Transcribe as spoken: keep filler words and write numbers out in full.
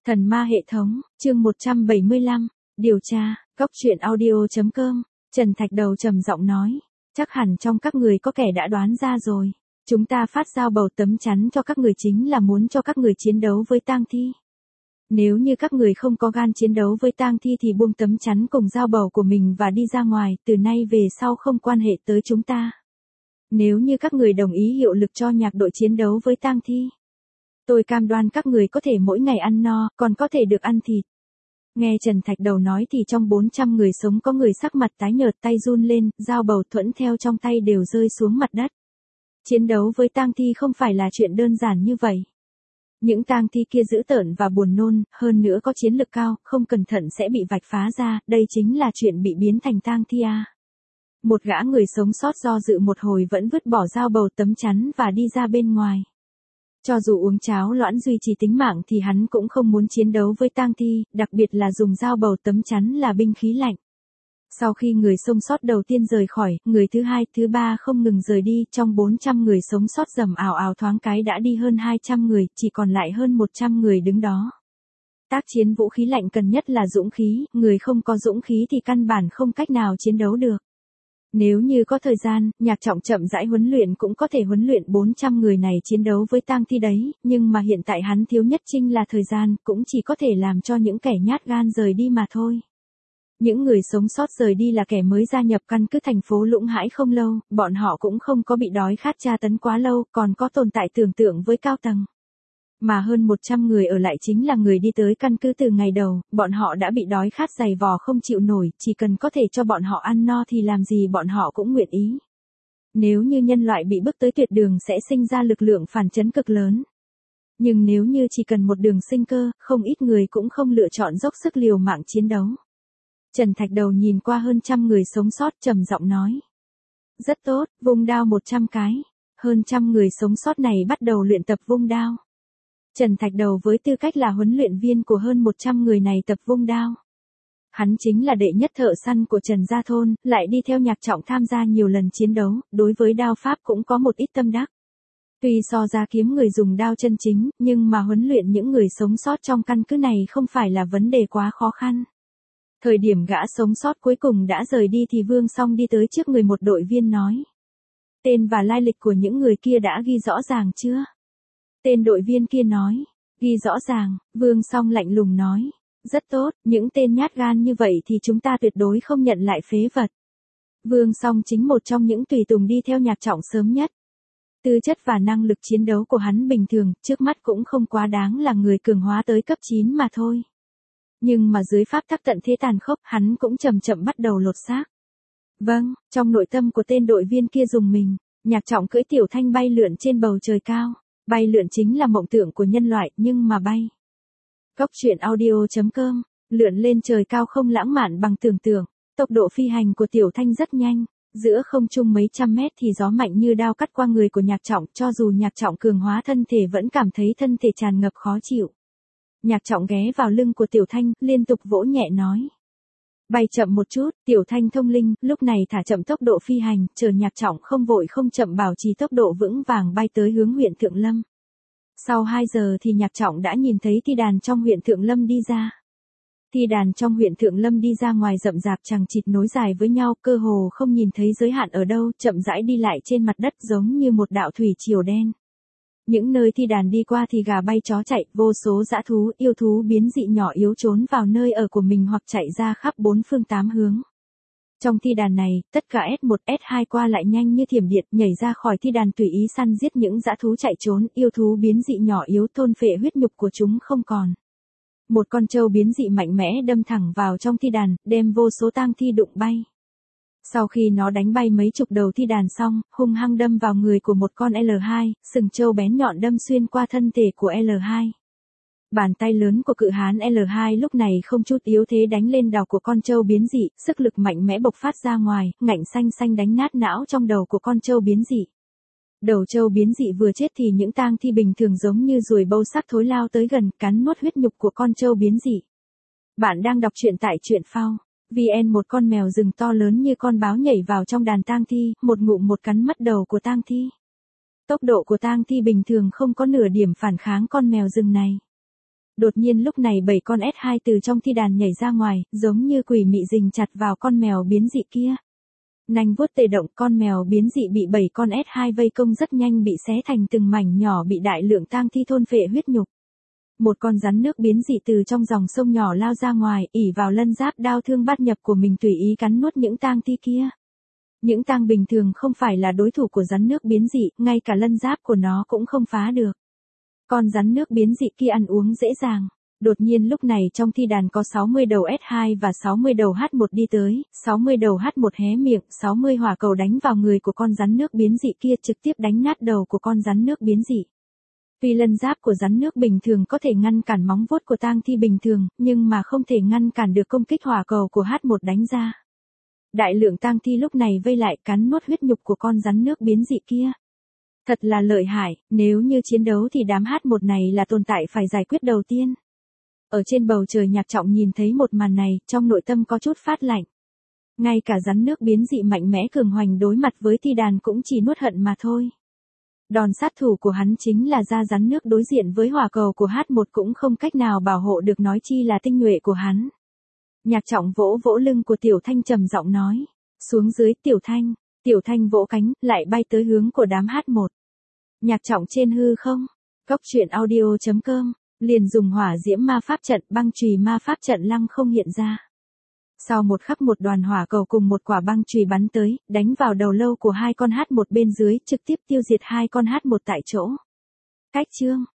Thần ma hệ thống, chương một trăm bảy mươi lăm, điều tra, góc truyện audio chấm com, Trần Thạch Đầu trầm giọng nói, chắc hẳn trong các người có kẻ đã đoán ra rồi, chúng ta phát giao bầu tấm chắn cho các người chính là muốn cho các người chiến đấu với tang thi. Nếu như các người không có gan chiến đấu với tang thi thì buông tấm chắn cùng giao bầu của mình và đi ra ngoài, từ nay về sau không quan hệ tới chúng ta. Nếu như các người đồng ý hiệu lực cho nhạc đội chiến đấu với tang thi, tôi cam đoan các người có thể mỗi ngày ăn no, còn có thể được ăn thịt. Nghe Trần Thạch Đầu nói thì trong bốn trăm người sống có người sắc mặt tái nhợt, tay run lên, dao bầu thuẫn theo trong tay đều rơi xuống mặt đất. Chiến đấu với tang thi không phải là chuyện đơn giản như vậy. Những tang thi kia dữ tợn và buồn nôn, hơn nữa có chiến lực cao, không cẩn thận sẽ bị vạch phá ra, đây chính là chuyện bị biến thành tang thi à. Một gã người sống sót do dự một hồi vẫn vứt bỏ dao bầu tấm chắn và đi ra bên ngoài. Cho dù uống cháo loãng duy trì tính mạng thì hắn cũng không muốn chiến đấu với tang thi, đặc biệt là dùng dao bầu tấm chắn là binh khí lạnh. Sau khi người sống sót đầu tiên rời khỏi, người thứ hai, thứ ba không ngừng rời đi, trong bốn trăm người sống sót rầm ào ào thoáng cái đã đi hơn hai trăm người, chỉ còn lại hơn một trăm người đứng đó. Tác chiến vũ khí lạnh cần nhất là dũng khí, người không có dũng khí thì căn bản không cách nào chiến đấu được. Nếu như có thời gian, Nhạc Trọng chậm rãi huấn luyện cũng có thể huấn luyện bốn trăm người này chiến đấu với tang thi đấy, nhưng mà hiện tại hắn thiếu nhất chính là thời gian, cũng chỉ có thể làm cho những kẻ nhát gan rời đi mà thôi. Những người sống sót rời đi là kẻ mới gia nhập căn cứ thành phố Lũng Hãi không lâu, bọn họ cũng không có bị đói khát tra tấn quá lâu, còn có tồn tại tưởng tượng với cao tầng. Mà hơn một trăm người ở lại chính là người đi tới căn cứ từ ngày đầu, bọn họ đã bị đói khát dày vò không chịu nổi, chỉ cần có thể cho bọn họ ăn no thì làm gì bọn họ cũng nguyện ý. Nếu như nhân loại bị bước tới tuyệt đường sẽ sinh ra lực lượng phản chấn cực lớn. Nhưng nếu như chỉ cần một đường sinh cơ, không ít người cũng không lựa chọn dốc sức liều mạng chiến đấu. Trần Thạch Đầu nhìn qua hơn trăm người sống sót trầm giọng nói. Rất tốt, vung đao một trăm cái. Hơn trăm người sống sót này bắt đầu luyện tập vung đao. Trần Thạch Đầu với tư cách là huấn luyện viên của hơn một trăm người này tập vung đao. Hắn chính là đệ nhất thợ săn của Trần Gia Thôn, lại đi theo Nhạc Trọng tham gia nhiều lần chiến đấu, đối với đao pháp cũng có một ít tâm đắc. Tuy so ra kiếm người dùng đao chân chính, nhưng mà huấn luyện những người sống sót trong căn cứ này không phải là vấn đề quá khó khăn. Thời điểm gã sống sót cuối cùng đã rời đi thì Vương Song đi tới trước người một đội viên nói. Tên và lai lịch của những người kia đã ghi rõ ràng chưa? Tên đội viên kia nói, ghi rõ ràng, Vương Song lạnh lùng nói, rất tốt, những tên nhát gan như vậy thì chúng ta tuyệt đối không nhận lại phế vật. Vương Song chính một trong những tùy tùng đi theo Nhạc Trọng sớm nhất. Tư chất và năng lực chiến đấu của hắn bình thường, trước mắt cũng không quá đáng là người cường hóa tới cấp chín mà thôi. Nhưng mà dưới pháp tắc tận thế tàn khốc, hắn cũng chậm chậm bắt đầu lột xác. Vâng, trong nội tâm của tên đội viên kia dùng mình, Nhạc Trọng cưỡi tiểu thanh bay lượn trên bầu trời cao. Bay lượn chính là mộng tưởng của nhân loại, nhưng mà bay. Góc truyện audio chấm com, lượn lên trời cao không lãng mạn bằng tưởng tượng, tốc độ phi hành của tiểu thanh rất nhanh, giữa không trung mấy trăm mét thì gió mạnh như đao cắt qua người của Nhạc Trọng, cho dù Nhạc Trọng cường hóa thân thể vẫn cảm thấy thân thể tràn ngập khó chịu. Nhạc Trọng ghé vào lưng của tiểu thanh, liên tục vỗ nhẹ nói. Bay chậm một chút, tiểu thanh thông linh, lúc này thả chậm tốc độ phi hành, chờ Nhạc Trọng không vội không chậm bảo trì tốc độ vững vàng bay tới hướng huyện Thượng Lâm. Sau hai giờ thì Nhạc Trọng đã nhìn thấy thi đàn trong huyện Thượng Lâm đi ra. Thi đàn trong huyện Thượng Lâm đi ra ngoài rậm rạp chằng chịt nối dài với nhau, cơ hồ không nhìn thấy giới hạn ở đâu, chậm rãi đi lại trên mặt đất giống như một đạo thủy triều đen. Những nơi thi đàn đi qua thì gà bay chó chạy, vô số dã thú, yêu thú biến dị nhỏ yếu trốn vào nơi ở của mình hoặc chạy ra khắp bốn phương tám hướng. Trong thi đàn này, tất cả S một, S hai qua lại nhanh như thiểm điện, nhảy ra khỏi thi đàn tùy ý săn giết những dã thú chạy trốn, yêu thú biến dị nhỏ yếu thôn phệ huyết nhục của chúng không còn. Một con trâu biến dị mạnh mẽ đâm thẳng vào trong thi đàn, đem vô số tang thi đụng bay. Sau khi nó đánh bay mấy chục đầu thi đàn xong, hung hăng đâm vào người của một con L hai, sừng trâu bén nhọn đâm xuyên qua thân thể của L hai. Bàn tay lớn của cự hán L hai lúc này không chút yếu thế đánh lên đầu của con trâu biến dị, sức lực mạnh mẽ bộc phát ra ngoài, ngạnh xanh xanh đánh nát não trong đầu của con trâu biến dị. Đầu trâu biến dị vừa chết thì những tang thi bình thường giống như ruồi bâu sắc thối lao tới gần, cắn nuốt huyết nhục của con trâu biến dị. Bạn đang đọc truyện tại truyện phao. vê en. Một con mèo rừng to lớn như con báo nhảy vào trong đàn tang thi, một ngụm một cắn mất đầu của tang thi. Tốc độ của tang thi bình thường không có nửa điểm phản kháng con mèo rừng này. Đột nhiên lúc này bảy con ét hai từ trong thi đàn nhảy ra ngoài, giống như quỷ mị rình chặt vào con mèo biến dị kia. Nanh vuốt tê động, con mèo biến dị bị bảy con ét hai vây công rất nhanh bị xé thành từng mảnh nhỏ, bị đại lượng tang thi thôn phệ huyết nhục. Một con rắn nước biến dị từ trong dòng sông nhỏ lao ra ngoài, ỉ vào lân giáp đao thương bát nhập của mình tùy ý cắn nuốt những tang thi kia. Những tang bình thường không phải là đối thủ của rắn nước biến dị, ngay cả lân giáp của nó cũng không phá được. Con rắn nước biến dị kia ăn uống dễ dàng. Đột nhiên lúc này trong thi đàn có sáu mươi đầu ét hai và sáu mươi đầu hát một đi tới, sáu mươi đầu hát một hé miệng, sáu mươi hỏa cầu đánh vào người của con rắn nước biến dị kia, trực tiếp đánh nát đầu của con rắn nước biến dị. Tuy lân giáp của rắn nước bình thường có thể ngăn cản móng vuốt của tang thi bình thường, nhưng mà không thể ngăn cản được công kích hỏa cầu của hát một đánh ra. Đại lượng tang thi lúc này vây lại cắn nuốt huyết nhục của con rắn nước biến dị kia. Thật là lợi hại, nếu như chiến đấu thì đám hát một này là tồn tại phải giải quyết đầu tiên. Ở trên bầu trời Nhạc Trọng nhìn thấy một màn này, trong nội tâm có chút phát lạnh. Ngay cả rắn nước biến dị mạnh mẽ cường hoành đối mặt với thi đàn cũng chỉ nuốt hận mà thôi. Đòn sát thủ của hắn chính là da rắn nước đối diện với hỏa cầu của hát một cũng không cách nào bảo hộ được, nói chi là tinh nhuệ của hắn. Nhạc Trọng vỗ vỗ lưng của Tiểu Thanh trầm giọng nói. Xuống dưới Tiểu Thanh, Tiểu Thanh vỗ cánh, lại bay tới hướng của đám hát một. Nhạc Trọng trên hư không, Cốc truyện audio chấm com, liền dùng hỏa diễm ma pháp trận, băng chùy ma pháp trận lăng không hiện ra. Sau một khắc một đoàn hỏa cầu cùng một quả băng chùy bắn tới, đánh vào đầu lâu của hai con hát một bên dưới, trực tiếp tiêu diệt hai con hát một tại chỗ. Cách chương